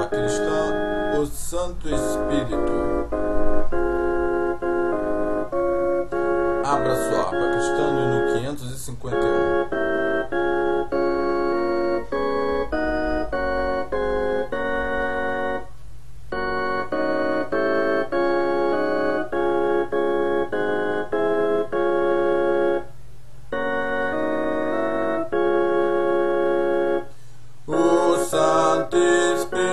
aba cristã, o Santo Espírito. Abra sua aba cristã no hino 551. O Santo Espírito